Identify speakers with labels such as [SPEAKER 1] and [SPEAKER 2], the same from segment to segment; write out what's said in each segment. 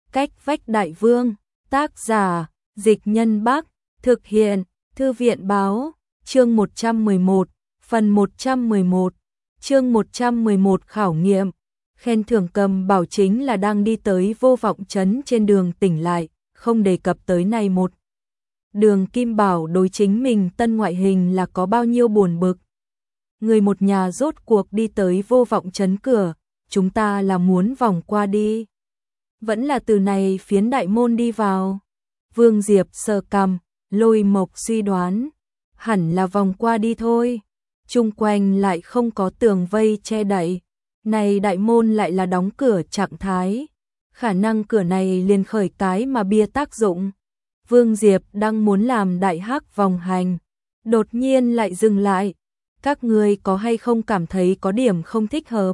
[SPEAKER 1] Cách vách đại vương, tác giả, Dịch Nhân Bắc, thực hiện, Thư viện báo, chương 111, phần 111, chương 111 khảo nghiệm, khen thưởng Cầm Bảo chính là đang đi tới Vô Vọng Trấn trên đường tỉnh lại, không đề cập tới này một. Đường Kim Bảo đối chính mình tân ngoại hình là có bao nhiêu buồn bực. Người một nhà rốt cuộc đi tới Vô Vọng Trấn cửa, chúng ta là muốn vòng qua đi. Vẫn là từ này phiến đại môn đi vào. Vương Diệp sờ cằm, Lôi Mộc suy đoán, hẳn là vòng qua đi thôi. Chung quanh lại không có tường vây che đậy, này đại môn lại là đóng cửa trạng thái. Khả năng cửa này liền khởi cái mà bia tác dụng. Vương Diệp đang muốn làm đại hắc vòng hành, đột nhiên lại dừng lại. Các ngươi có hay không cảm thấy có điểm không thích hợp?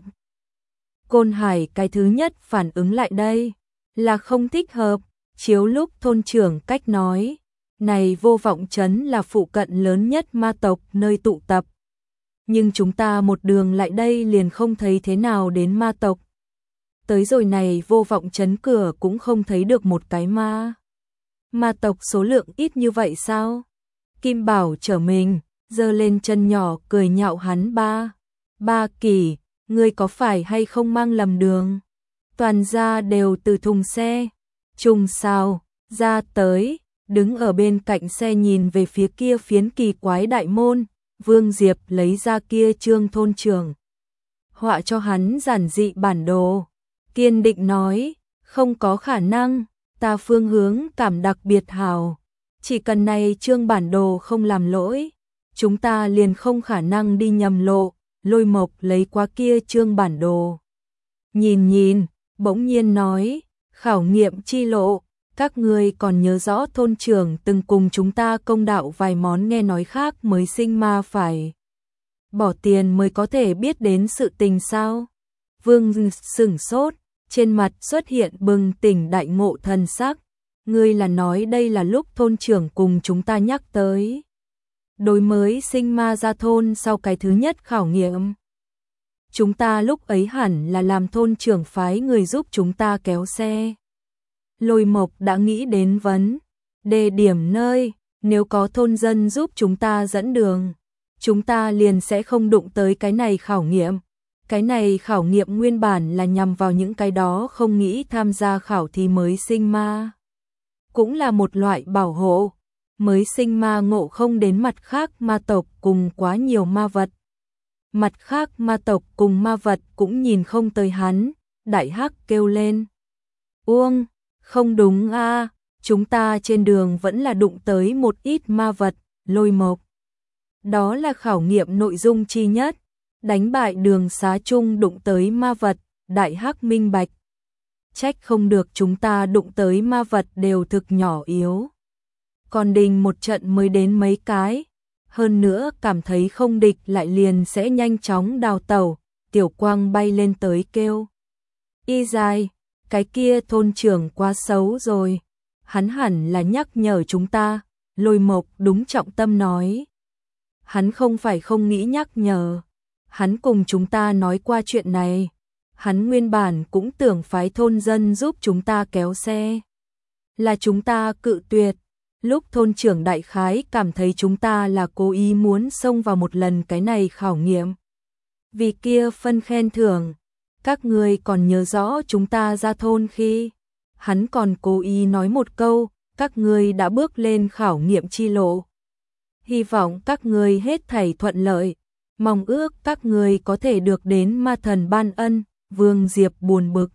[SPEAKER 1] Côn Hải cái thứ nhất phản ứng lại đây, là không thích hợp, chiếu lúc thôn trưởng cách nói. Này Vô Vọng Trấn là phụ cận lớn nhất ma tộc nơi tụ tập. Nhưng chúng ta một đường lại đây liền không thấy thế nào đến ma tộc. Tới rồi này Vô Vọng Trấn cửa cũng không thấy được một cái ma. Ma tộc số lượng ít như vậy sao? Kim Bảo trở mình, giơ lên chân nhỏ cười nhạo hắn ba Kỳ, ngươi có phải hay không mang lầm đường? Toàn gia đều từ thùng xe, trùng sao, ra tới, đứng ở bên cạnh xe nhìn về phía kia phiến kỳ quái đại môn, Vương Diệp lấy ra kia trương thôn trưởng. Họa cho hắn giản dị bản đồ, kiên định nói, không có khả năng, ta phương hướng cảm đặc biệt hảo. Chỉ cần này trương bản đồ không làm lỗi, chúng ta liền không khả năng đi nhầm lộ. Lôi Mộc lấy qua kia trương bản đồ. Nhìn, bỗng nhiên nói, khảo nghiệm chi lộ, các ngươi còn nhớ rõ thôn trưởng từng cùng chúng ta công đạo vài món nghe nói khác mới sinh ma phải bỏ tiền mới có thể biết đến sự tình sao? Vương sửng sốt, trên mặt xuất hiện bừng tỉnh đại ngộ thần sắc. Ngươi là nói đây là lúc thôn trưởng cùng chúng ta nhắc tới đối mới sinh ma ra thôn sau cái thứ nhất khảo nghiệm. Chúng ta lúc ấy hẳn là làm thôn trưởng phái người giúp chúng ta kéo xe. Lôi Mộc đã nghĩ đến vấn đề điểm nơi, nếu có thôn dân giúp chúng ta dẫn đường, chúng ta liền sẽ không đụng tới cái này khảo nghiệm. Cái này khảo nghiệm nguyên bản là nhằm vào những cái đó không nghĩ tham gia khảo thí mới sinh ma. Cũng là một loại bảo hộ. Mới sinh ma ngộ không đến mặt khác ma tộc cùng quá nhiều ma vật. Mặt khác ma tộc cùng ma vật cũng nhìn không tới hắn, đại hắc kêu lên. Uông, không đúng a, chúng ta trên đường vẫn là đụng tới một ít ma vật, Lôi Mộc. Đó là khảo nghiệm nội dung chi nhất, đánh bại đường xá chung đụng tới ma vật, đại hắc minh bạch. Trách không được chúng ta đụng tới ma vật đều thực nhỏ yếu. Còn đình một trận mới đến mấy cái, hơn nữa cảm thấy không địch lại liền sẽ nhanh chóng đào tẩu. Tiểu Quang bay lên tới kêu. Y dài, cái kia thôn trưởng quá xấu rồi, hắn hẳn là nhắc nhở chúng ta. Lôi Mộc đúng trọng tâm nói. Hắn không phải không nghĩ nhắc nhở, hắn cùng chúng ta nói qua chuyện này. Hắn nguyên bản cũng tưởng phái thôn dân giúp chúng ta kéo xe, là chúng ta cự tuyệt. Lúc thôn trưởng đại khái cảm thấy chúng ta là cố ý muốn xông vào một lần cái này khảo nghiệm. Vì kia phân khen thưởng, các ngươi còn nhớ rõ chúng ta ra thôn khi, hắn còn cố ý nói một câu, các ngươi đã bước lên khảo nghiệm chi lộ. Hy vọng các ngươi hết thảy thuận lợi, mong ước các ngươi có thể được đến ma thần ban ân. Vương Diệp buồn bực.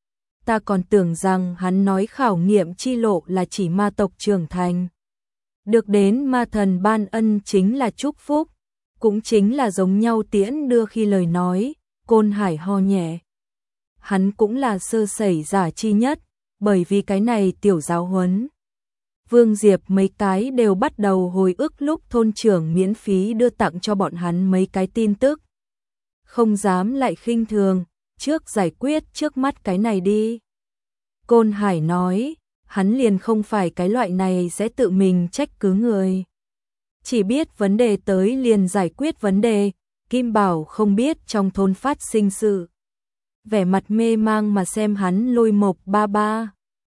[SPEAKER 1] Ta còn tưởng rằng hắn nói khảo nghiệm chi lộ là chỉ ma tộc trưởng thành. Được đến ma thần ban ân chính là chúc phúc, cũng chính là giống nhau tiễn đưa khi lời nói. Côn Hải ho nhẹ. Hắn cũng là sơ sẩy giả chi nhất, bởi vì cái này tiểu giáo huấn. Vương Diệp mấy cái đều bắt đầu hồi ức lúc thôn trưởng miễn phí đưa tặng cho bọn hắn mấy cái tin tức. Không dám lại khinh thường, trước giải quyết trước mắt cái này đi. Côn Hải nói, hắn liền không phải cái loại này sẽ tự mình trách cứ người. Chỉ biết vấn đề tới liền giải quyết vấn đề. Kim Bảo không biết trong thôn phát sinh sự. Vẻ mặt mê mang mà xem hắn. Lôi Mộc ba.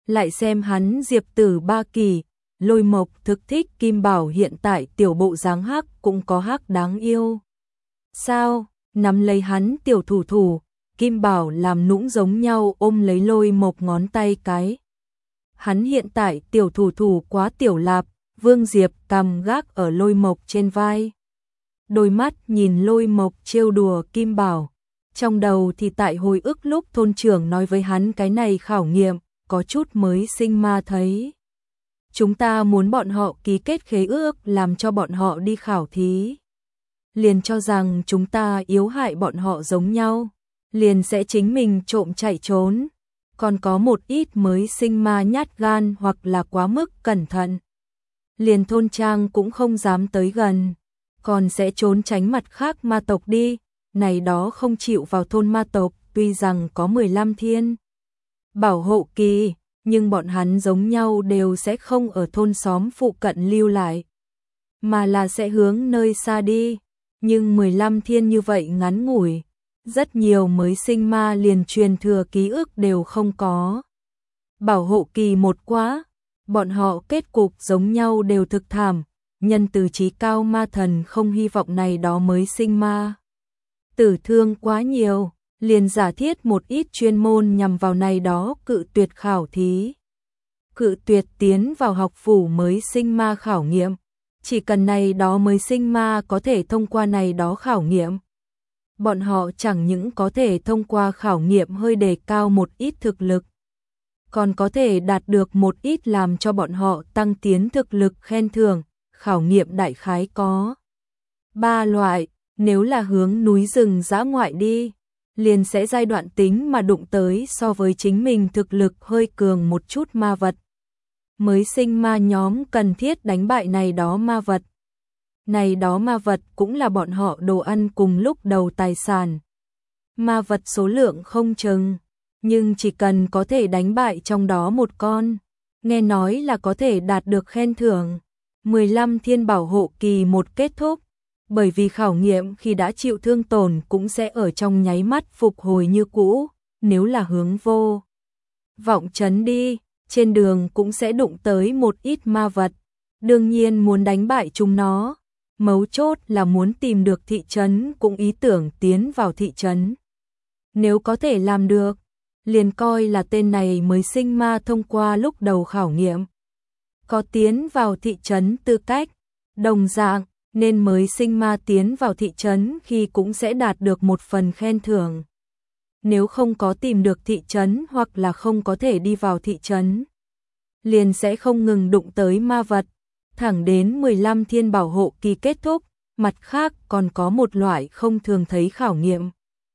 [SPEAKER 1] Lại xem hắn Diệp Tử ba kỳ, Lôi Mộc thực thích Kim Bảo hiện tại tiểu bộ dáng hắc cũng có hắc đáng yêu. Sao, nắm lấy hắn tiểu thủ thủ, Kim Bảo làm nũng giống nhau ôm lấy Lôi Mộc ngón tay cái. Hắn hiện tại tiểu thủ thủ quá tiểu lạp, Vương Diệp cầm gác ở Lôi Mộc trên vai. Đôi mắt nhìn Lôi Mộc trêu đùa Kim Bảo, trong đầu thì tại hồi ức lúc thôn trưởng nói với hắn cái này khảo nghiệm, có chút mới sinh ma thấy. Chúng ta muốn bọn họ ký kết khế ước làm cho bọn họ đi khảo thí. Liền cho rằng chúng ta yếu hại bọn họ giống nhau, liền sẽ chính mình trộm chạy trốn. Còn có một ít mới sinh ma nhát gan hoặc là quá mức cẩn thận. Liền thôn trang cũng không dám tới gần, còn sẽ trốn tránh mặt khác ma tộc đi. Này đó không chịu vào thôn ma tộc, tuy rằng có 15 thiên bảo hộ kỳ, nhưng bọn hắn giống nhau đều sẽ không ở thôn xóm phụ cận lưu lại, mà là sẽ hướng nơi xa đi. Nhưng 15 thiên như vậy ngắn ngủi, rất nhiều mới sinh ma liền truyền thừa ký ức đều không có. Bảo hộ kỳ một quá, bọn họ kết cục giống nhau đều thực thảm, nhân từ trí cao ma thần không hy vọng này đó mới sinh ma tử thương quá nhiều, liền giả thiết một ít chuyên môn nhằm vào này đó cự tuyệt khảo thí. Cự tuyệt tiến vào học phủ mới sinh ma khảo nghiệm, chỉ cần này đó mới sinh ma có thể thông qua này đó khảo nghiệm. Bọn họ chẳng những có thể thông qua khảo nghiệm hơi đề cao một ít thực lực, còn có thể đạt được một ít làm cho bọn họ tăng tiến thực lực khen thưởng. Khảo nghiệm đại khái có 3 loại, nếu là hướng núi rừng dã ngoại đi, liền sẽ giai đoạn tính mà đụng tới so với chính mình thực lực hơi cường một chút ma vật. Mới sinh ma nhóm cần thiết đánh bại này đó ma vật. Này đó ma vật cũng là bọn họ đồ ăn cùng lúc đầu tài sản. Ma vật số lượng không chừng, nhưng chỉ cần có thể đánh bại trong đó một con, nghe nói là có thể đạt được khen thưởng. 15 thiên bảo hộ kỳ một kết thúc, bởi vì khảo nghiệm khi đã chịu thương tổn cũng sẽ ở trong nháy mắt phục hồi như cũ, nếu là hướng vô vọng trấn đi, trên đường cũng sẽ đụng tới một ít ma vật, đương nhiên muốn đánh bại chúng nó, mấu chốt là muốn tìm được thị trấn cũng ý tưởng tiến vào thị trấn. Nếu có thể làm được, liền coi là tên này mới sinh ma thông qua lúc đầu khảo nghiệm. Có tiến vào thị trấn tư cách, đồng dạng, nên mới sinh ma tiến vào thị trấn khi cũng sẽ đạt được một phần khen thưởng. Nếu không có tìm được thị trấn hoặc là không có thể đi vào thị trấn, liền sẽ không ngừng đụng tới ma vật, thẳng đến 15 thiên bảo hộ kỳ kết thúc. Mặt khác còn có một loại không thường thấy khảo nghiệm,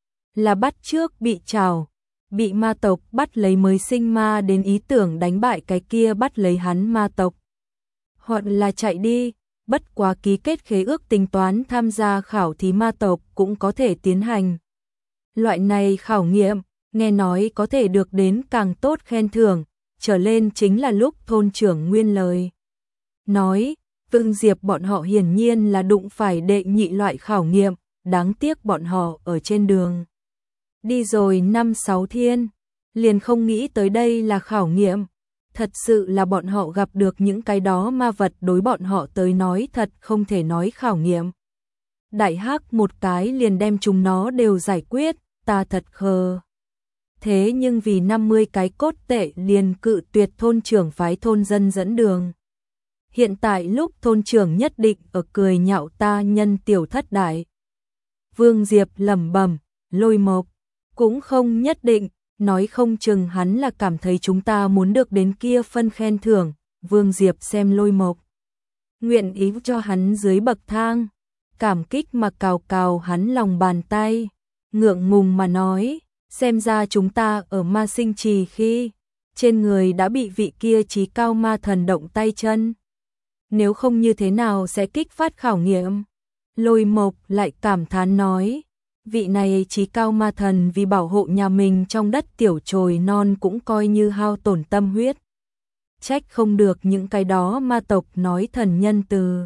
[SPEAKER 1] là bắt trước bị trào, bị ma tộc bắt lấy mới sinh ma đến ý tưởng đánh bại cái kia bắt lấy hắn ma tộc. Hoặc là chạy đi, bất quá ký kết khế ước tính toán tham gia khảo thí ma tộc cũng có thể tiến hành. Loại này khảo nghiệm, nghe nói có thể được đến càng tốt khen thưởng, trở lên chính là lúc thôn trưởng nguyên lời. Nói, Vương Diệp bọn họ hiển nhiên là đụng phải đệ nhị loại khảo nghiệm, đáng tiếc bọn họ ở trên đường. Đi rồi 5-6 thiên, liền không nghĩ tới đây là khảo nghiệm. Thật sự là bọn họ gặp được những cái đó ma vật đối bọn họ tới nói thật không thể nói khảo nghiệm. Đại hắc một cái liền đem chúng nó đều giải quyết, ta thật khờ. Thế nhưng vì 50 cái cốt tệ liền cự tuyệt thôn trưởng phái thôn dân dẫn đường. Hiện tại lúc thôn trưởng nhất định ở cười nhạo ta nhân tiểu thất đại. Vương Diệp lẩm bẩm, Lôi Mộc cũng không nhất định, nói không chừng hắn là cảm thấy chúng ta muốn được đến kia phân khen thưởng. Vương Diệp xem Lôi Mộc, nguyện ý cho hắn dưới bậc thang, cảm kích mà cào cào hắn lòng bàn tay, ngượng ngùng mà nói, xem ra chúng ta ở ma sinh trì khi trên người đã bị vị kia trí cao ma thần động tay chân. Nếu không như thế nào sẽ kích phát khảo nghiệm. Lôi Mộc lại cảm thán nói, vị này trí cao ma thần vì bảo hộ nhà mình trong đất tiểu chồi non cũng coi như hao tổn tâm huyết. Trách không được những cái đó ma tộc nói thần nhân từ.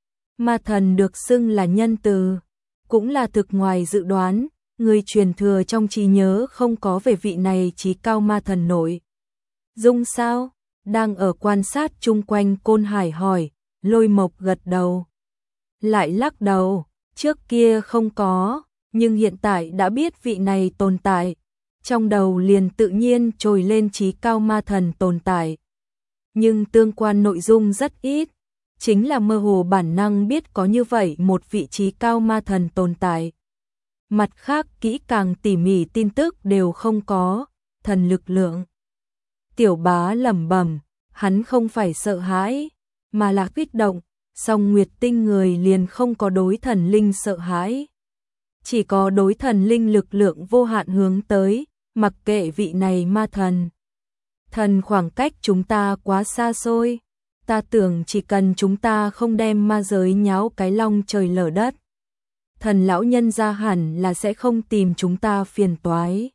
[SPEAKER 1] Ma thần được xưng là nhân từ, cũng là thực ngoài dự đoán, người truyền thừa trong trí nhớ không có về vị này trí cao ma thần nổi. Dung sao? Đang ở quan sát chung quanh Côn Hải hỏi, Lôi Mộc gật đầu. Lại lắc đầu, trước kia không có, nhưng hiện tại đã biết vị này tồn tại. Trong đầu liền tự nhiên trồi lên trí cao ma thần tồn tại. Nhưng tương quan nội dung rất ít, chính là mơ hồ bản năng biết có như vậy một vị trí cao ma thần tồn tại. Mặt khác kỹ càng tỉ mỉ tin tức đều không có, thần lực lượng. Tiểu Bá lẩm bẩm, hắn không phải sợ hãi, mà là kích động, song Nguyệt Tinh người liền không có đối thần linh sợ hãi. Chỉ có đối thần linh lực lượng vô hạn hướng tới, mặc kệ vị này ma thần. Thần khoảng cách chúng ta quá xa xôi, ta tưởng chỉ cần chúng ta không đem ma giới nháo cái long trời lở đất. Thần lão nhân ra hẳn là sẽ không tìm chúng ta phiền toái.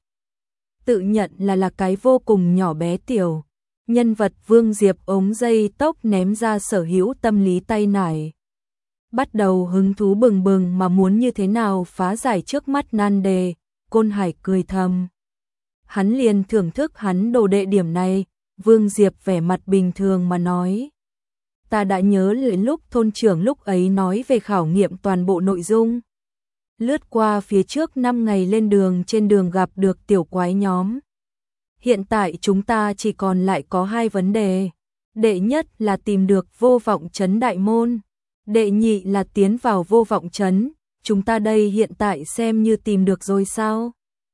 [SPEAKER 1] Tự nhận là cái vô cùng nhỏ bé tiểu. Nhân vật Vương Diệp ống dây tốc ném ra sở hữu tâm lý tay nải. Bắt đầu hứng thú bừng bừng mà muốn như thế nào phá giải trước mắt nan đề, Côn Hải cười thầm. Hắn liền thưởng thức hắn đồ đệ điểm này, Vương Diệp vẻ mặt bình thường mà nói. Ta đã nhớ lại lúc thôn trưởng lúc ấy nói về khảo nghiệm toàn bộ nội dung. Lướt qua phía trước 5 ngày lên đường trên đường gặp được tiểu quái nhóm. Hiện tại chúng ta chỉ còn lại có 2 vấn đề. Đệ nhất là tìm được vô vọng trấn đại môn. Đệ nhị là tiến vào vô vọng trấn. Chúng ta đây hiện tại xem như tìm được rồi sao?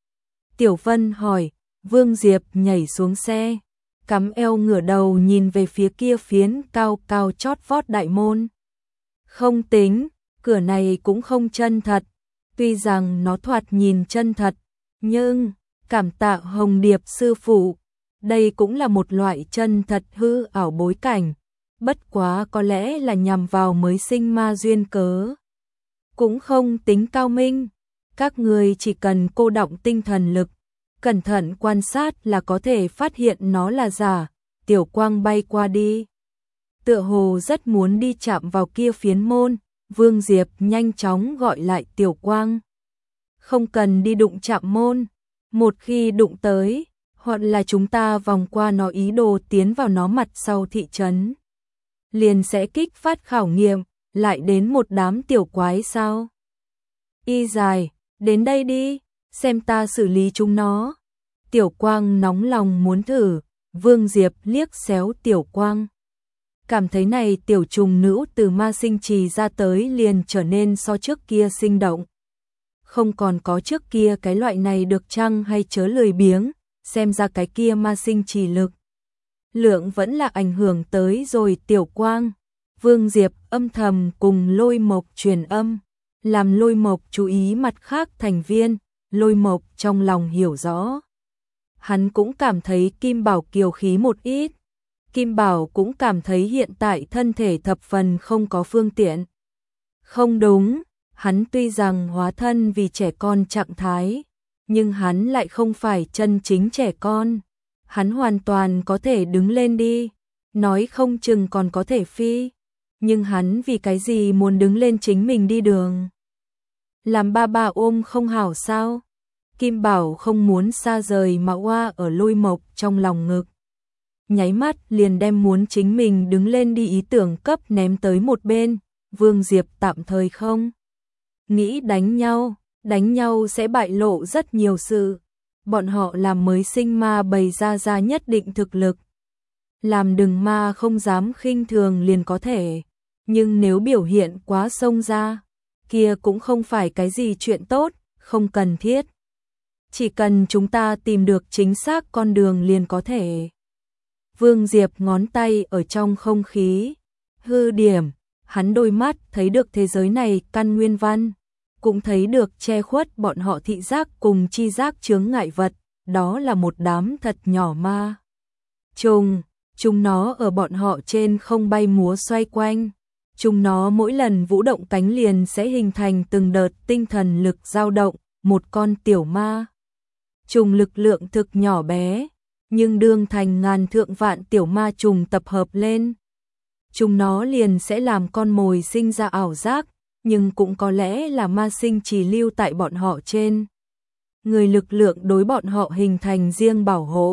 [SPEAKER 1] Tiểu Vân hỏi, Vương Diệp nhảy xuống xe. Cắm eo ngửa đầu nhìn về phía kia phiến cao cao chót vót đại môn. Không tính, cửa này cũng không chân thật. Tuy rằng nó thoạt nhìn chân thật, nhưng cảm tạ Hồng Điệp sư phụ, đây cũng là một loại chân thật hư ảo bối cảnh, bất quá có lẽ là nhằm vào mới sinh ma duyên cớ. Cũng không tính cao minh, các người chỉ cần cô động tinh thần lực, cẩn thận quan sát là có thể phát hiện nó là giả. Tiểu Quang bay qua đi, tựa hồ rất muốn đi chạm vào kia phiến môn. Vương Diệp nhanh chóng gọi lại Tiểu Quang. Không cần đi đụng chạm môn, một khi đụng tới, hoặc là chúng ta vòng qua nó ý đồ tiến vào nó mặt sau thị trấn. Liền sẽ kích phát khảo nghiệm, lại đến một đám tiểu quái sao. Y dài, đến đây đi, xem ta xử lý chúng nó. Tiểu Quang nóng lòng muốn thử, Vương Diệp liếc xéo Tiểu Quang. Cảm thấy này tiểu trùng nữ từ ma sinh trì ra tới liền trở nên so trước kia sinh động. Không còn có trước kia cái loại này được chăng hay chớ lười biếng, xem ra cái kia ma sinh trì lực. Lượng vẫn là ảnh hưởng tới rồi Tiểu Quang. Vương Diệp âm thầm cùng Lôi Mộc truyền âm, làm Lôi Mộc chú ý mặt khác thành viên, Lôi Mộc trong lòng hiểu rõ. Hắn cũng cảm thấy Kim Bảo kiều khí một ít. Kim Bảo cũng cảm thấy hiện tại thân thể thập phần không có phương tiện. Không đúng, hắn tuy rằng hóa thân vì trẻ con trạng thái, nhưng hắn lại không phải chân chính trẻ con. Hắn hoàn toàn có thể đứng lên đi, nói không chừng còn có thể phi. Nhưng hắn vì cái gì muốn đứng lên chính mình đi đường? Làm ba bà ôm không hảo sao? Kim Bảo không muốn xa rời mà oa ở Lôi Mộc trong lòng ngực. Nháy mắt liền đem muốn chính mình đứng lên đi ý tưởng cấp ném tới một bên. Vương Diệp tạm thời không nghĩ đánh nhau sẽ bại lộ rất nhiều sự. Bọn họ làm mới sinh ma bày ra nhất định thực lực. Làm đừng ma không dám khinh thường liền có thể, nhưng nếu biểu hiện quá xông ra, kia cũng không phải cái gì chuyện tốt, không cần thiết. Chỉ cần chúng ta tìm được chính xác con đường liền có thể. Vương Diệp ngón tay ở trong không khí, hư điểm, hắn đôi mắt thấy được thế giới này căn nguyên văn, cũng thấy được che khuất bọn họ thị giác cùng chi giác chướng ngại vật, đó là một đám thật nhỏ ma. Chúng nó ở bọn họ trên không bay múa xoay quanh, chúng nó mỗi lần vũ động cánh liền sẽ hình thành từng đợt tinh thần lực dao động, một con tiểu ma. Trùng lực lượng thực nhỏ bé, nhưng đương thành ngàn thượng vạn tiểu ma trùng tập hợp lên. Chúng nó liền sẽ làm con mồi sinh ra ảo giác, nhưng cũng có lẽ là ma sinh chỉ lưu tại bọn họ trên. Người lực lượng đối bọn họ hình thành riêng bảo hộ,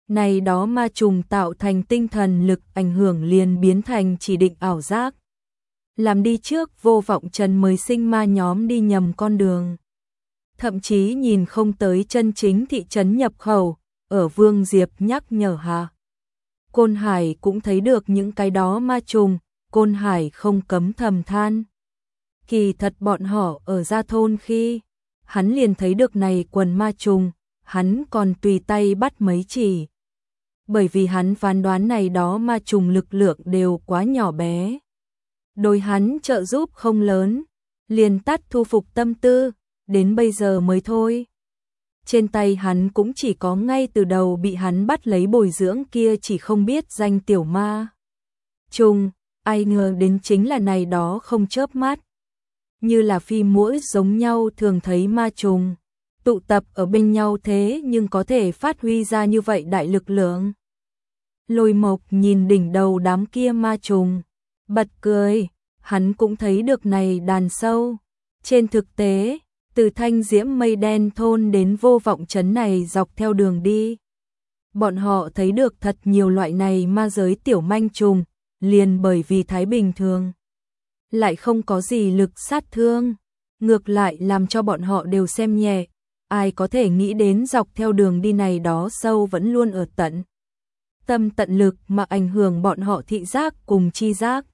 [SPEAKER 1] Này đó ma trùng tạo thành tinh thần lực ảnh hưởng liền biến thành chỉ định ảo giác. Làm đi trước Vô Vọng Trần mới sinh ma nhóm đi nhầm con đường. Thậm chí nhìn không tới chân chính thị trấn nhập khẩu, ở Vương Diệp nhắc nhở hạ. Côn Hải cũng thấy được những cái đó ma trùng, Côn Hải không cấm thầm than. Kỳ thật bọn họ ở gia thôn khi, hắn liền thấy được này quần ma trùng, hắn còn tùy tay bắt mấy chỉ. Bởi vì hắn phán đoán này đó ma trùng lực lượng đều quá nhỏ bé. Đối hắn trợ giúp không lớn, liền tắt thu phục tâm tư, đến bây giờ mới thôi. Trên tay hắn cũng chỉ có ngay từ đầu bị hắn bắt lấy bồi dưỡng kia chỉ không biết danh tiểu ma trùng, ai ngờ đến chính là này đó không chớp mắt. Như là phi muỗi giống nhau thường thấy ma trùng, tụ tập ở bên nhau thế nhưng có thể phát huy ra như vậy đại lực lượng. Lôi Mộc nhìn đỉnh đầu đám kia ma trùng, bật cười, hắn cũng thấy được này đàn sâu. Trên thực tế, từ Thanh Diễm Mây Đen thôn đến Vô Vọng trấn này dọc theo đường đi. Bọn họ thấy được thật nhiều loại này ma giới tiểu manh trùng, liền bởi vì thái bình thường. Lại không có gì lực sát thương, ngược lại làm cho bọn họ đều xem nhẹ. Ai có thể nghĩ đến dọc theo đường đi này đó sâu vẫn luôn ở tận tâm tận lực mà ảnh hưởng bọn họ thị giác cùng chi giác.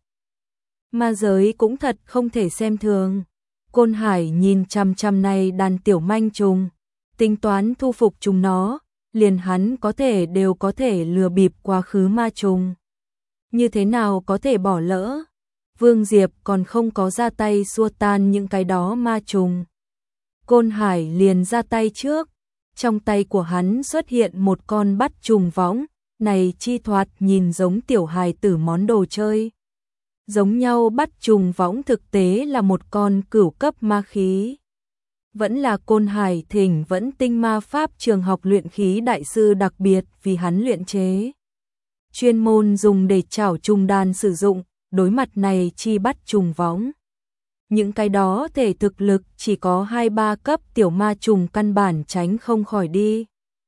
[SPEAKER 1] Ma giới cũng thật không thể xem thường. Côn Hải nhìn chằm chằm này đàn tiểu manh trùng, tính toán thu phục chúng nó, liền hắn có thể đều có thể lừa bịp quá khứ ma trùng. Như thế nào có thể bỏ lỡ? Vương Diệp còn không có ra tay xua tan những cái đó ma trùng. Côn Hải liền ra tay trước, trong tay của hắn xuất hiện một con bắt trùng võng, này chi thoạt nhìn giống tiểu hài tử món đồ chơi. Giống nhau bắt trùng võng thực tế là một con cửu cấp ma khí. Vẫn là Côn Hải thỉnh vẫn tinh ma pháp trường học luyện khí đại sư đặc biệt vì hắn luyện chế. Chuyên môn dùng để chảo trùng đàn sử dụng, đối mặt này chi bắt trùng võng. Những cái đó thể thực lực chỉ có 2-3 cấp tiểu ma trùng căn bản tránh không khỏi đi.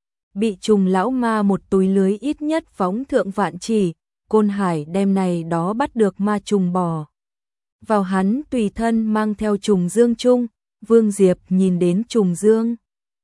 [SPEAKER 1] Bị trùng lão ma một túi lưới ít nhất phóng thượng vạn chỉ, Côn Hải đem này đó bắt được ma trùng bò vào hắn tùy thân mang theo trùng dương chung. Vương Diệp nhìn đến trùng dương,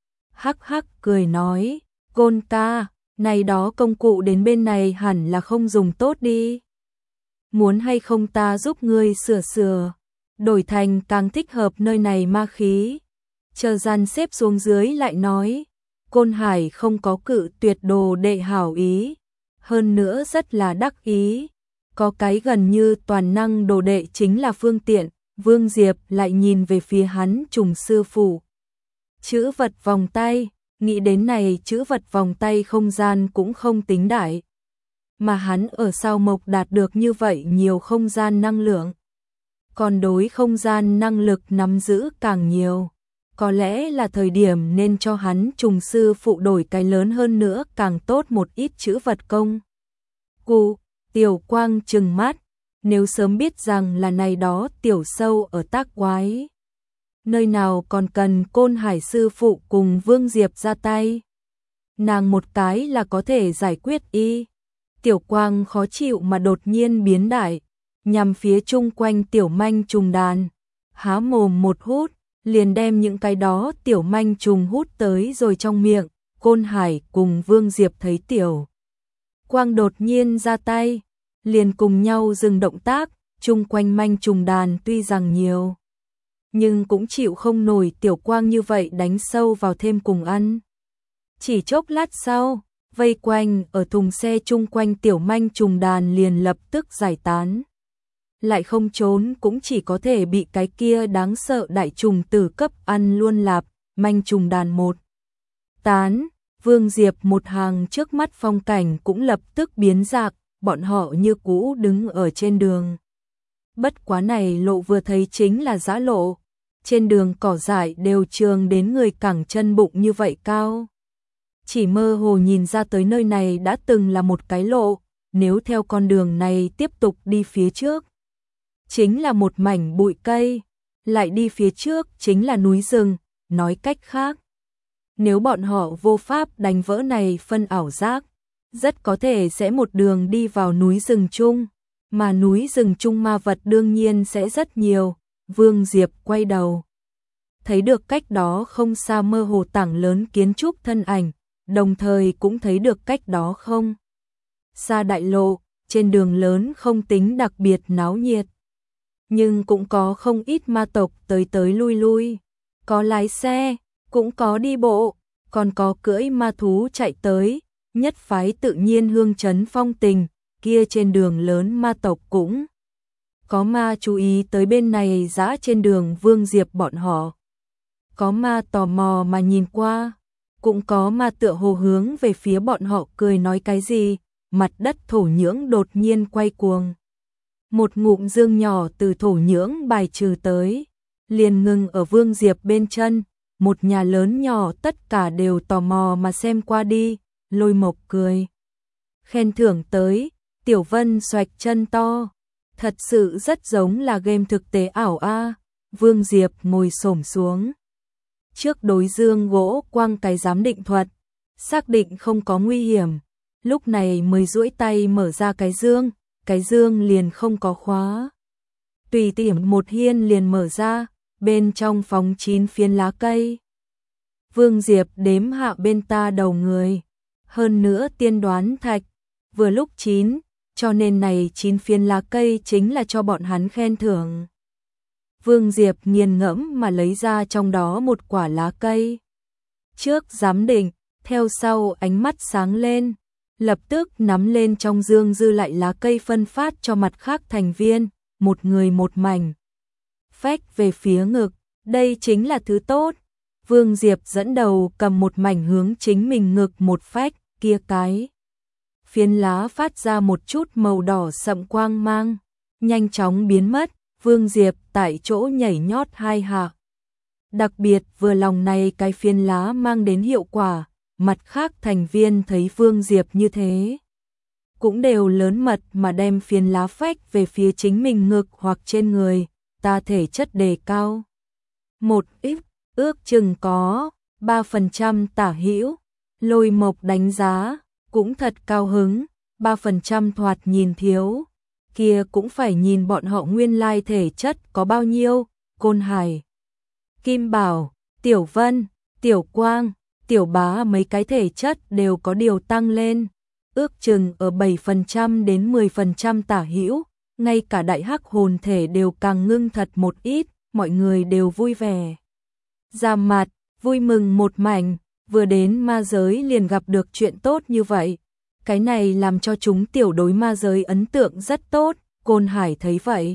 [SPEAKER 1] hắc hắc cười nói, Côn ca, này đó công cụ đến bên này hẳn là không dùng tốt đi. Muốn hay không ta giúp ngươi sửa sửa, đổi thành càng thích hợp nơi này ma khí. Chờ gian xếp xuống dưới lại nói, Côn Hải không có cự tuyệt đồ đệ hảo ý, hơn nữa rất là đắc ý. Có cái gần như toàn năng đồ đệ chính là phương tiện. Vương Diệp lại nhìn về phía hắn trùng sư phụ. Chữ vật vòng tay, nghĩ đến này chữ vật vòng tay không gian cũng không tính đại. Mà hắn ở sao mộc đạt được như vậy nhiều không gian năng lượng. Còn đối không gian năng lực nắm giữ càng nhiều. Có lẽ là thời điểm nên cho hắn trùng sư phụ đổi cái lớn hơn nữa càng tốt một ít chữ vật công. Cụ, Tiểu Quang trừng mắt. Nếu sớm biết rằng là này đó tiểu sâu ở tác quái, nơi nào còn cần Côn Hải sư phụ cùng Vương Diệp ra tay. Nàng một cái là có thể giải quyết y. Tiểu Quang khó chịu mà đột nhiên biến đại, nhằm phía chung quanh tiểu manh trùng đàn, há mồm một hút, liền đem những cái đó tiểu manh trùng hút tới rồi trong miệng. Côn Hải cùng Vương Diệp thấy tiểu Quang đột nhiên ra tay, liền cùng nhau dừng động tác. Chung quanh manh trùng đàn tuy rằng nhiều, nhưng cũng chịu không nổi Tiểu Quang như vậy đánh sâu vào thêm cùng ăn. Chỉ chốc lát sau, vây quanh ở thùng xe chung quanh tiểu manh trùng đàn liền lập tức giải tán. Lại không trốn cũng chỉ có thể bị cái kia đáng sợ đại trùng tử cấp ăn luôn lạp. Manh trùng đàn một tán, Vương Diệp một hàng trước mắt phong cảnh cũng lập tức biến dạng. Bọn họ như cũ đứng ở trên đường. Bất quá này lộ vừa thấy chính là giã lộ. Trên đường cỏ dại đều trường đến người cẳng chân bụng như vậy cao. Chỉ mơ hồ nhìn ra tới nơi này đã từng là một cái lộ. Nếu theo con đường này tiếp tục đi phía trước, chính là một mảnh bụi cây. Lại đi phía trước chính là núi rừng. Nói cách khác, nếu bọn họ vô pháp đánh vỡ này phân ảo giác, rất có thể sẽ một đường đi vào núi rừng chung, mà núi rừng chung ma vật đương nhiên sẽ rất nhiều. Vương Diệp quay đầu, thấy được cách đó không xa mơ hồ tảng lớn kiến trúc thân ảnh, đồng thời cũng thấy được cách đó không xa đại lộ, trên đường lớn không tính đặc biệt náo nhiệt, nhưng cũng có không ít ma tộc tới tới lui lui, có lái xe, cũng có đi bộ, còn có cưỡi ma thú chạy tới. Nhất phái tự nhiên hương trấn phong tình, kia trên đường lớn ma tộc cũng có ma chú ý tới bên này dã trên đường. Vương Diệp bọn họ có ma tò mò mà nhìn qua, cũng có ma tựa hồ hướng về phía bọn họ cười nói cái gì. Mặt đất thổ nhưỡng đột nhiên quay cuồng, một ngụm dương nhỏ từ thổ nhưỡng bài trừ tới, liền ngừng ở Vương Diệp bên chân. Một nhà lớn nhỏ tất cả đều tò mò mà xem qua đi. Lôi Mộc cười khen thưởng tới, Tiểu Vân xoạch chân to, thật sự rất giống là game thực tế ảo a. Vương Diệp ngồi xổm xuống trước đối dương gỗ quăng cái giám định thuật, xác định không có nguy hiểm, lúc này mới duỗi tay mở ra cái dương liền không có khóa, tùy tiện một hiên liền mở ra, bên trong phóng 9 phiến lá cây. Vương Diệp đếm hạ bên ta đầu người, hơn nữa tiên đoán thạch, vừa lúc 9, cho nên này 9 phiến lá cây chính là cho bọn hắn khen thưởng. Vương Diệp nghiền ngẫm mà lấy ra trong đó một quả lá cây. Trước giám định, theo sau ánh mắt sáng lên, lập tức nắm lên trong dương dư lại lá cây phân phát cho mặt khác thành viên, một người một mảnh. Phách về phía ngực, đây chính là thứ tốt. Vương Diệp dẫn đầu cầm một mảnh hướng chính mình ngực một phách, kia cái phiến lá phát ra một chút màu đỏ sậm quang mang, nhanh chóng biến mất. Vương Diệp tại chỗ nhảy nhót 2 hạ. Đặc biệt vừa lòng này cái phiến lá mang đến hiệu quả, mặt khác thành viên thấy Vương Diệp như thế, cũng đều lớn mật mà đem phiến lá phách về phía chính mình ngực hoặc trên người. Ta thể chất đề cao một ít, ước chừng có 3% tả hữu. Lôi Mộc đánh giá cũng thật cao hứng, 3% thoạt nhìn thiếu, kia cũng phải nhìn bọn họ nguyên lai thể chất có bao nhiêu. Côn Hải, Kim Bảo, Tiểu Vân, Tiểu Quang, Tiểu Bá mấy cái thể chất đều có điều tăng lên, ước chừng ở 7% đến 10% tả hữu, ngay cả đại hắc hồn thể đều càng ngưng thật một ít, mọi người đều vui vẻ ra mặt, vui mừng một mảnh. Vừa đến ma giới liền gặp được chuyện tốt như vậy, cái này làm cho chúng tiểu đối ma giới ấn tượng rất tốt. Côn Hải thấy vậy,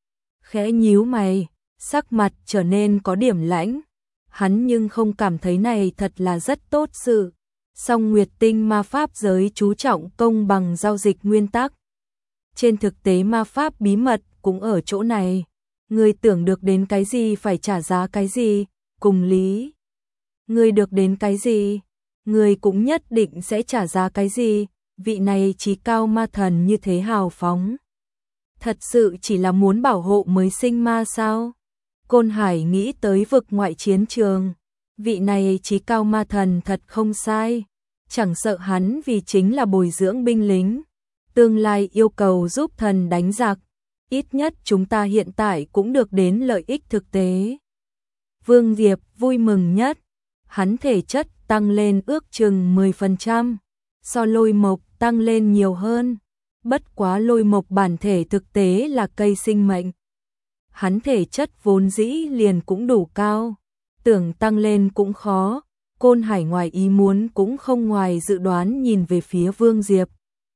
[SPEAKER 1] khẽ nhíu mày, sắc mặt trở nên có điểm lãnh. Hắn nhưng không cảm thấy này thật là rất tốt sự. Song Nguyệt Tinh ma pháp giới chú trọng công bằng giao dịch nguyên tắc. Trên thực tế ma pháp bí mật cũng ở chỗ này. Người tưởng được đến cái gì phải trả giá cái gì, cùng lý. Người được đến cái gì, người cũng nhất định sẽ trả giá cái gì. Vị này chí cao ma thần như thế hào phóng, thật sự chỉ là muốn bảo hộ mới sinh ma sao? Côn Hải nghĩ tới vực ngoại chiến trường, vị này chí cao ma thần thật không sai, chẳng sợ hắn vì chính là bồi dưỡng binh lính, tương lai yêu cầu giúp thần đánh giặc, ít nhất chúng ta hiện tại cũng được đến lợi ích thực tế. Vương Diệp vui mừng nhất, hắn thể chất tăng lên ước chừng 10%, so Lôi Mộc tăng lên nhiều hơn. Bất quá Lôi Mộc bản thể thực tế là cây sinh mệnh, hắn thể chất vốn dĩ liền cũng đủ cao, tưởng tăng lên cũng khó. Côn Hải ngoài ý muốn cũng không ngoài dự đoán nhìn về phía Vương Diệp.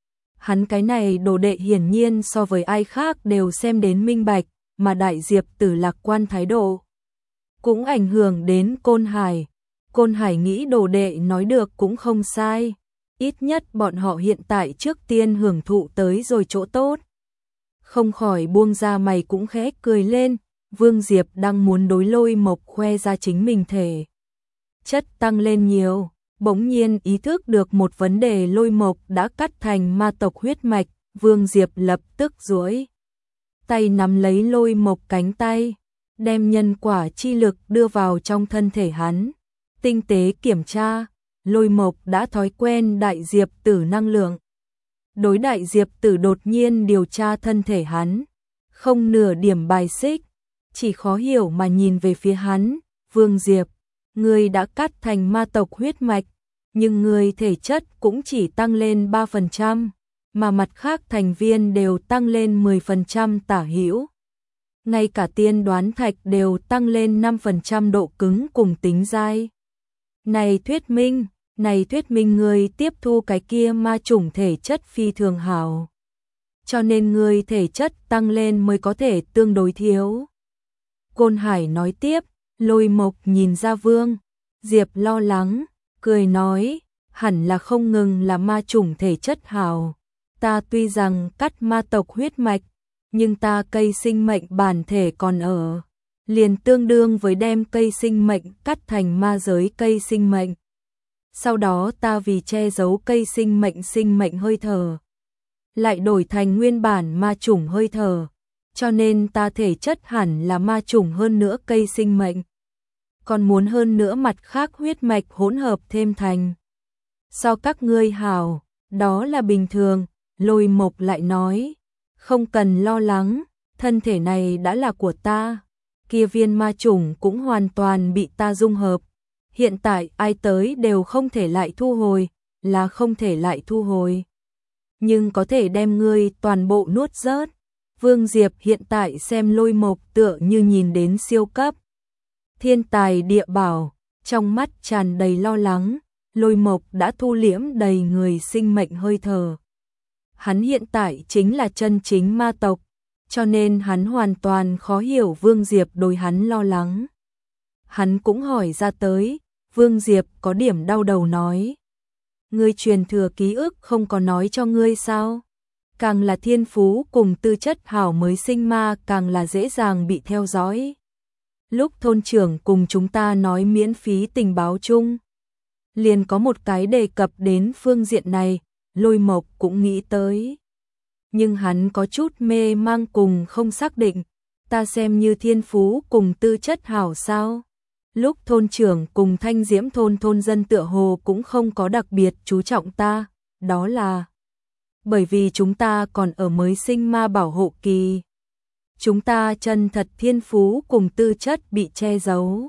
[SPEAKER 1] Hắn cái này đồ đệ hiển nhiên so với ai khác đều xem đến minh bạch, mà Đại Diệp Tử lạc quan thái độ cũng ảnh hưởng đến Côn Hải. Côn Hải nghĩ đồ đệ nói được cũng không sai, ít nhất bọn họ hiện tại trước tiên hưởng thụ tới rồi chỗ tốt. Không khỏi buông ra mày cũng khẽ cười lên. Vương Diệp đang muốn đối Lôi Mộc khoe ra chính mình thể chất tăng lên nhiều, bỗng nhiên ý thức được một vấn đề. Lôi Mộc đã cắt thành ma tộc huyết mạch. Vương Diệp lập tức duỗi tay nắm lấy Lôi Mộc cánh tay, đem nhân quả chi lực đưa vào trong thân thể hắn, tinh tế kiểm tra, Lôi Mộc đã thói quen Đại Diệp Tử năng lượng. Đối Đại Diệp Tử đột nhiên điều tra thân thể hắn, không nửa điểm bài xích, chỉ khó hiểu mà nhìn về phía hắn. Vương Diệp, ngươi đã cắt thành ma tộc huyết mạch, nhưng ngươi thể chất cũng chỉ tăng lên 3%, mà mặt khác thành viên đều tăng lên 10% tả hữu. Ngay cả tiên đoán thạch đều tăng lên 5% độ cứng cùng tính dai. Này thuyết minh ngươi tiếp thu cái kia ma chủng thể chất phi thường hảo. Cho nên ngươi thể chất tăng lên mới có thể tương đối thiếu. Côn Hải nói tiếp. Lôi Mộc nhìn ra Vương Diệp lo lắng, cười nói, hẳn là không ngừng là ma chủng thể chất hảo. Ta tuy rằng cắt ma tộc huyết mạch, nhưng ta cây sinh mệnh bản thể còn ở, liền tương đương với đem cây sinh mệnh cắt thành ma giới cây sinh mệnh. Sau đó ta vì che giấu cây sinh mệnh hơi thở, lại đổi thành nguyên bản ma chủng hơi thở, cho nên ta thể chất hẳn là ma chủng hơn nữa cây sinh mệnh. Còn muốn hơn nữa mặt khác huyết mạch hỗn hợp thêm thành. So các ngươi hảo, đó là bình thường. Lôi Mộc lại nói, không cần lo lắng, thân thể này đã là của ta. Kia viên ma chủng cũng hoàn toàn bị ta dung hợp. Hiện tại ai tới đều không thể lại thu hồi, là không thể lại thu hồi. Nhưng có thể đem ngươi toàn bộ nuốt rớt. Vương Diệp hiện tại xem Lôi Mộc tựa như nhìn đến siêu cấp thiên tài địa bảo, trong mắt tràn đầy lo lắng. Lôi Mộc đã thu liễm đầy người sinh mệnh hơi thở. Hắn hiện tại chính là chân chính ma tộc, cho nên hắn hoàn toàn khó hiểu Vương Diệp đối hắn lo lắng. Hắn cũng hỏi ra tới, Vương Diệp có điểm đau đầu nói. Ngươi truyền thừa ký ức không có nói cho ngươi sao? Càng là thiên phú cùng tư chất hảo mới sinh ma càng là dễ dàng bị theo dõi. Lúc thôn trưởng cùng chúng ta nói miễn phí tình báo chung, liền có một cái đề cập đến phương diện này, Lôi Mộc cũng nghĩ tới. Nhưng hắn có chút mê mang cùng không xác định, ta xem như thiên phú cùng tư chất hảo sao? Lúc thôn trưởng cùng Thanh Diễm thôn dân tựa hồ cũng không có đặc biệt chú trọng ta, đó là bởi vì chúng ta còn ở mới sinh ma bảo hộ kỳ. Chúng ta chân thật thiên phú cùng tư chất bị che giấu.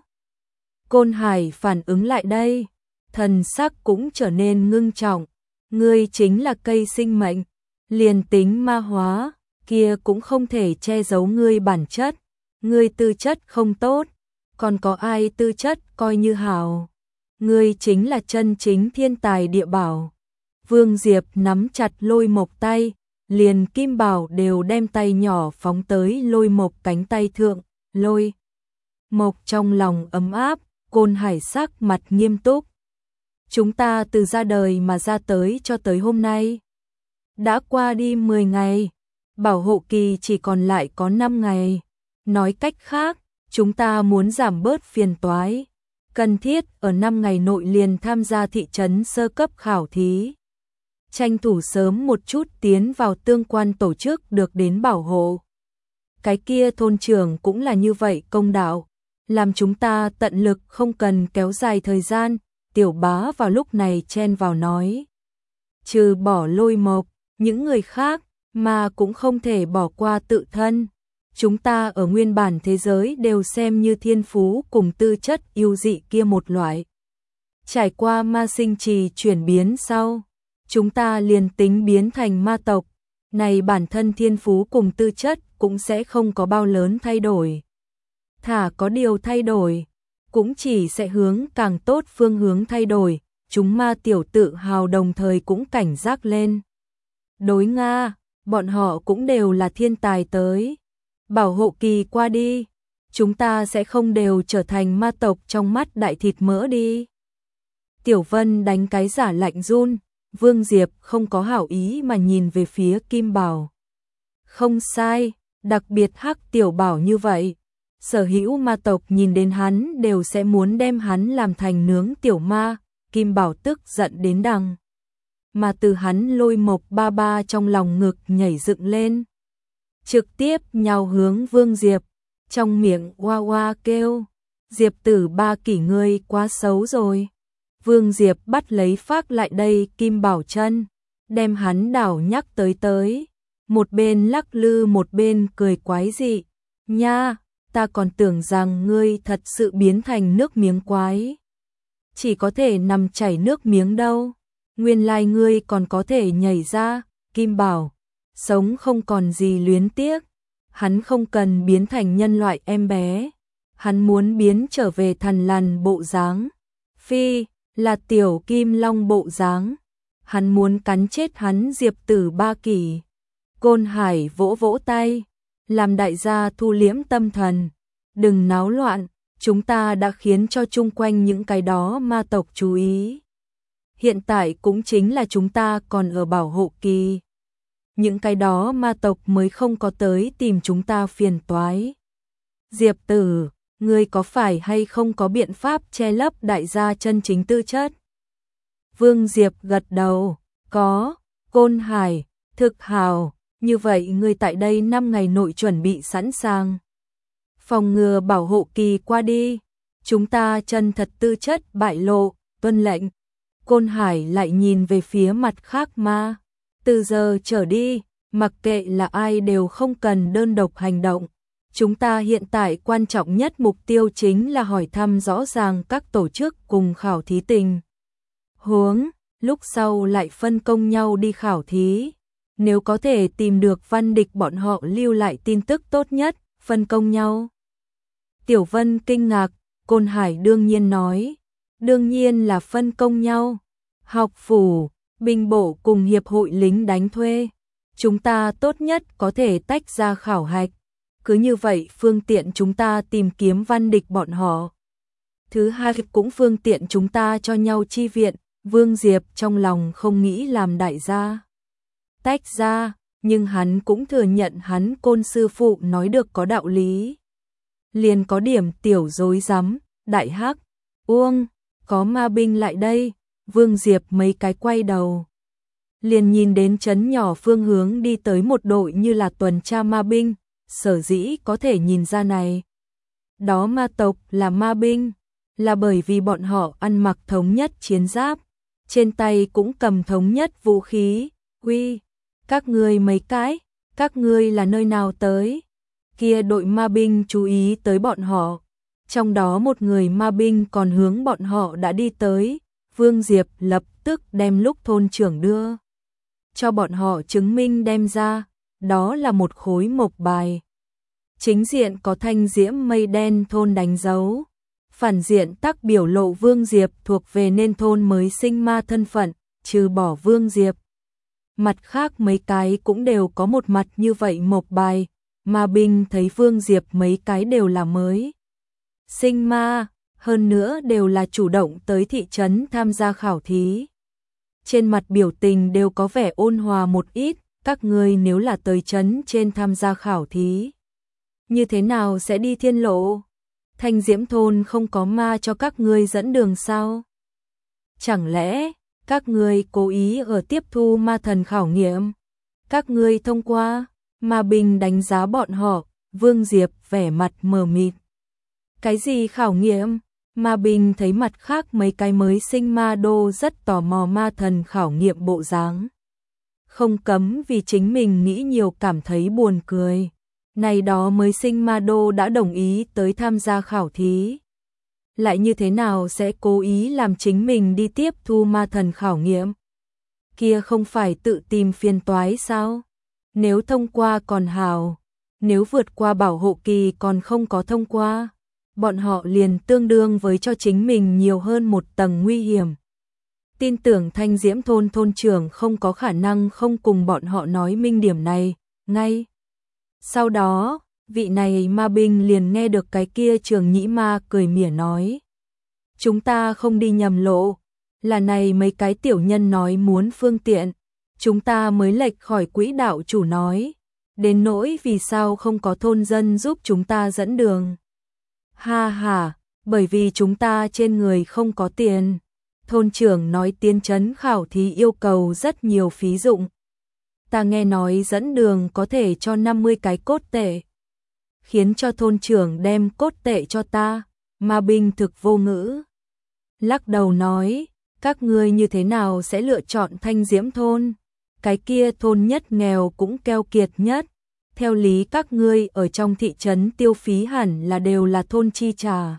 [SPEAKER 1] Côn Hải phản ứng lại đây, thần sắc cũng trở nên ngưng trọng. Ngươi chính là cây sinh mệnh, liền tính ma hóa, kia cũng không thể che giấu ngươi bản chất. Ngươi tư chất không tốt, còn có ai tư chất coi như hảo. Ngươi chính là chân chính thiên tài địa bảo. Vương Diệp nắm chặt Lôi Mộc tay, liền Kim Bảo đều đem tay nhỏ phóng tới Lôi Mộc cánh tay thượng. Lôi Mộc trong lòng ấm áp, Côn Hải sắc mặt nghiêm túc. Chúng ta từ ra đời mà ra tới cho tới hôm nay, đã qua đi 10 ngày, bảo hộ kỳ chỉ còn lại có 5 ngày. Nói cách khác, chúng ta muốn giảm bớt phiền toái, cần thiết ở 5 ngày nội liền tham gia thị trấn sơ cấp khảo thí. Tranh thủ sớm một chút tiến vào tương quan tổ chức được đến bảo hộ. Cái kia thôn trưởng cũng là như vậy công đạo, làm chúng ta tận lực không cần kéo dài thời gian. Tiểu Bá vào lúc này chen vào nói. Trừ bỏ Lôi Mộc, những người khác mà cũng không thể bỏ qua tự thân. Chúng ta ở nguyên bản thế giới đều xem như thiên phú cùng tư chất yêu dị kia một loại. Trải qua ma sinh trì chuyển biến sau, chúng ta liền tính biến thành ma tộc, này bản thân thiên phú cùng tư chất cũng sẽ không có bao lớn thay đổi. Thả có điều thay đổi, cũng chỉ sẽ hướng càng tốt phương hướng thay đổi. Chúng ma tiểu tự hào đồng thời cũng cảnh giác lên. Đối Nga, bọn họ cũng đều là thiên tài tới. Bảo hộ kỳ qua đi, chúng ta sẽ không đều trở thành ma tộc trong mắt đại thịt mỡ đi. Tiểu Vân đánh cái giả lạnh run, Vương Diệp không có hảo ý mà nhìn về phía Kim Bảo. Không sai, đặc biệt Hắc Tiểu Bảo như vậy. Sở hữu ma tộc nhìn đến hắn đều sẽ muốn đem hắn làm thành nướng tiểu ma. Kim Bảo tức giận đến đằng. Mà từ hắn Lôi Mộc ba ba trong lòng ngực nhảy dựng lên. Trực tiếp nhào hướng Vương Diệp. Trong miệng oa oa kêu. Diệp tử ba kỷ ngươi quá xấu rồi. Vương Diệp bắt lấy phác lại đây Kim Bảo chân, đem hắn đảo nhắc tới. Một bên lắc lư một bên cười quái dị. Nha, ta còn tưởng rằng ngươi thật sự biến thành nước miếng quái. Chỉ có thể nằm chảy nước miếng đâu. Nguyên lai ngươi còn có thể nhảy ra. Kim Bảo, sống không còn gì luyến tiếc. Hắn không cần biến thành nhân loại em bé. Hắn muốn biến trở về thằn lằn bộ dáng. Phi, là tiểu kim long bộ dáng. Hắn muốn cắn chết hắn Diệp Tử Ba Kỷ. Côn Hải vỗ vỗ tay, làm đại gia thu liễm tâm thần. Đừng náo loạn, chúng ta đã khiến cho chung quanh những cái đó ma tộc chú ý. Hiện tại cũng chính là chúng ta còn ở bảo hộ kỳ. Những cái đó ma tộc mới không có tới tìm chúng ta phiền toái. Diệp Tử, ngươi có phải hay không có biện pháp che lấp đại gia chân chính tư chất? Vương Diệp gật đầu, có. Côn Hải, thực hào, như vậy ngươi tại đây 5 ngày nội chuẩn bị sẵn sàng. Phòng ngừa bảo hộ kỳ qua đi, chúng ta chân thật tư chất bại lộ, tuân lệnh. Côn Hải lại nhìn về phía mặt khác ma. Từ giờ trở đi, mặc kệ là ai đều không cần đơn độc hành động. Chúng ta hiện tại quan trọng nhất mục tiêu chính là hỏi thăm rõ ràng các tổ chức cùng khảo thí tình huống, lúc sau lại phân công nhau đi khảo thí. Nếu có thể tìm được Văn Địch bọn họ lưu lại tin tức tốt nhất, phân công nhau. Tiểu Vân kinh ngạc, Côn Hải đương nhiên nói, đương nhiên là phân công nhau. Học phủ, binh bộ cùng hiệp hội lính đánh thuê, chúng ta tốt nhất có thể tách ra khảo hạch. Cứ như vậy phương tiện chúng ta tìm kiếm Văn Địch bọn họ. Thứ hai cũng phương tiện chúng ta cho nhau chi viện. Vương Diệp trong lòng không nghĩ làm đại gia tách ra, nhưng hắn cũng thừa nhận hắn Côn sư phụ nói được có đạo lý. Liền có điểm tiểu rối rắm, đại hắc, Uông, có ma binh lại đây. Vương Diệp mấy cái quay đầu, liền nhìn đến trấn nhỏ phương hướng đi tới một đội như là tuần tra ma binh. Sở dĩ có thể nhìn ra này, đó ma tộc là ma binh, là bởi vì bọn họ ăn mặc thống nhất chiến giáp, trên tay cũng cầm thống nhất vũ khí. Uy, các ngươi mấy cái, các ngươi là nơi nào tới? Kia đội ma binh chú ý tới bọn họ, trong đó một người ma binh còn hướng bọn họ đã đi tới. Vương Diệp lập tức đem lúc thôn trưởng đưa cho bọn họ chứng minh đem ra, đó là một khối mộc bài. Chính diện có thanh diễm mây đen thôn đánh dấu, phản diện tắc biểu lộ Vương Diệp thuộc về nên thôn mới sinh ma thân phận, trừ bỏ Vương Diệp. Mặt khác mấy cái cũng đều có một mặt như vậy mộc bài, ma binh thấy Vương Diệp mấy cái đều là mới sinh ma, hơn nữa đều là chủ động tới thị trấn tham gia khảo thí. Trên mặt biểu tình đều có vẻ ôn hòa một ít, các ngươi nếu là tới trấn trên tham gia khảo thí, như thế nào sẽ đi thiên lộ? Thanh Diễm thôn không có ma cho các ngươi dẫn đường sao? Chẳng lẽ các ngươi cố ý ở tiếp thu ma thần khảo nghiệm? Các ngươi thông qua? Ma binh đánh giá bọn họ. Vương Diệp vẻ mặt mờ mịt. Cái gì khảo nghiệm? Ma binh thấy mặt khác mấy cái mới sinh ma đô rất tò mò ma thần khảo nghiệm bộ dáng, không cấm vì chính mình nghĩ nhiều cảm thấy buồn cười. Này đó mới sinh ma đô đã đồng ý tới tham gia khảo thí, lại như thế nào sẽ cố ý làm chính mình đi tiếp thu ma thần khảo nghiệm? Kia không phải tự tìm phiền toái sao? Nếu thông qua còn hào, nếu vượt qua bảo hộ kỳ còn không có thông qua, bọn họ liền tương đương với cho chính mình nhiều hơn một tầng nguy hiểm. Tin tưởng Thanh Diễm thôn thôn trưởng không có khả năng không cùng bọn họ nói minh điểm này, ngay. Sau đó, vị này ma binh liền nghe được cái kia Trường Nhĩ ma cười mỉa nói. Chúng ta không đi nhầm lộ, là này mấy cái tiểu nhân nói muốn phương tiện, chúng ta mới lệch khỏi quỹ đạo chủ nói. Đến nỗi vì sao không có thôn dân giúp chúng ta dẫn đường. Ha ha, bởi vì chúng ta trên người không có tiền. Thôn trưởng nói tiến trấn khảo thí yêu cầu rất nhiều phí dụng. Ta nghe nói dẫn đường có thể cho 50 cái cốt tệ. Khiến cho thôn trưởng đem cốt tệ cho ta. Ma binh thực vô ngữ. Lắc đầu nói, Các ngươi như thế nào sẽ lựa chọn Thanh Diễm thôn? Cái kia thôn nhất nghèo cũng keo kiệt nhất. Theo lý các ngươi ở trong thị trấn tiêu phí hẳn là đều là thôn chi trả.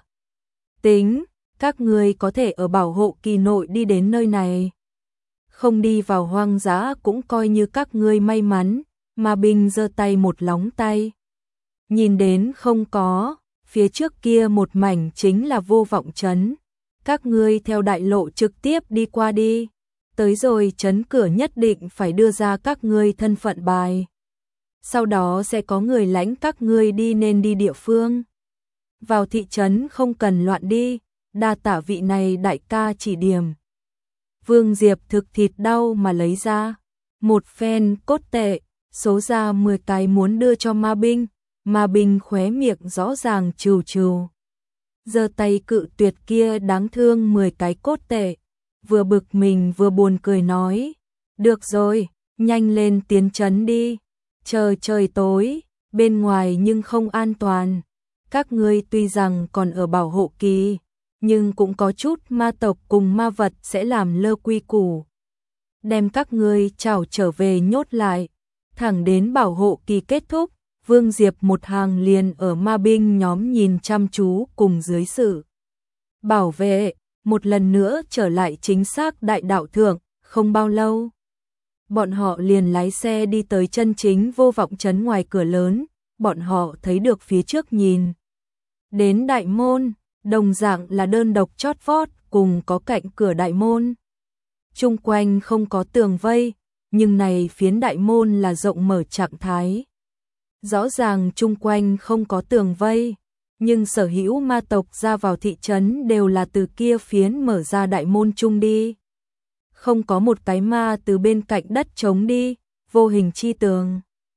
[SPEAKER 1] Tính, các ngươi có thể ở bảo hộ kỳ nội đi đến nơi này. Không đi vào hoang dã cũng coi như các ngươi may mắn, mà Bình giơ tay một lóng tay. Nhìn đến không có, phía trước kia một mảnh chính là Vô Vọng trấn. Các ngươi theo đại lộ trực tiếp đi qua đi. Tới rồi trấn cửa nhất định phải đưa ra các ngươi thân phận bài. Sau đó sẽ có người lãnh các ngươi đi nên đi địa phương. Vào thị trấn không cần loạn đi, đa tạ vị này đại ca chỉ điểm. Vương Diệp thực thịt đau mà lấy ra một phen cốt tệ, số ra 10 cái muốn đưa cho Ma Binh. Ma Binh khóe miệng rõ ràng trừ trừ. Giơ tay cự tuyệt kia đáng thương 10 cái cốt tệ, vừa bực mình vừa buồn cười nói, được rồi, nhanh lên tiến trấn đi, trời tối, bên ngoài nhưng không an toàn, các ngươi tuy rằng còn ở bảo hộ kỳ, nhưng cũng có chút ma tộc cùng ma vật sẽ làm lơ quy củ. Đem các ngươi trảo trở về nhốt lại, thẳng đến bảo hộ kỳ kết thúc, Vương Diệp một hàng liền ở Ma Binh nhóm nhìn chăm chú cùng dưới sự bảo vệ, một lần nữa trở lại chính xác đại đạo thượng, không bao lâu. Bọn họ liền lái xe đi tới chân chính Vô Vọng trấn ngoài cửa lớn, bọn họ thấy được phía trước nhìn. Đến đại môn, đồng dạng là đơn độc chót vót cùng có cạnh cửa đại môn. Chung quanh không có tường vây, nhưng này phiến đại môn là rộng mở trạng thái. Rõ ràng chung quanh không có tường vây, nhưng sở hữu ma tộc ra vào thị trấn đều là từ kia phiến mở ra đại môn chung đi. Không có một cái ma từ bên cạnh đất trống đi, vô hình chi tường.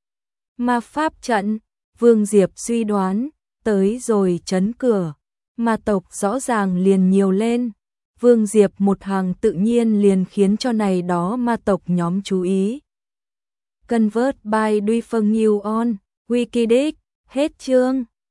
[SPEAKER 1] Ma pháp trận, Vương Diệp suy đoán, tới rồi trấn cửa, ma tộc rõ ràng liền nhiều lên. Vương Diệp một hàng tự nhiên liền khiến cho này đó ma tộc nhóm chú ý. Convert by Duy Phân New On, Wikidex, hết chương.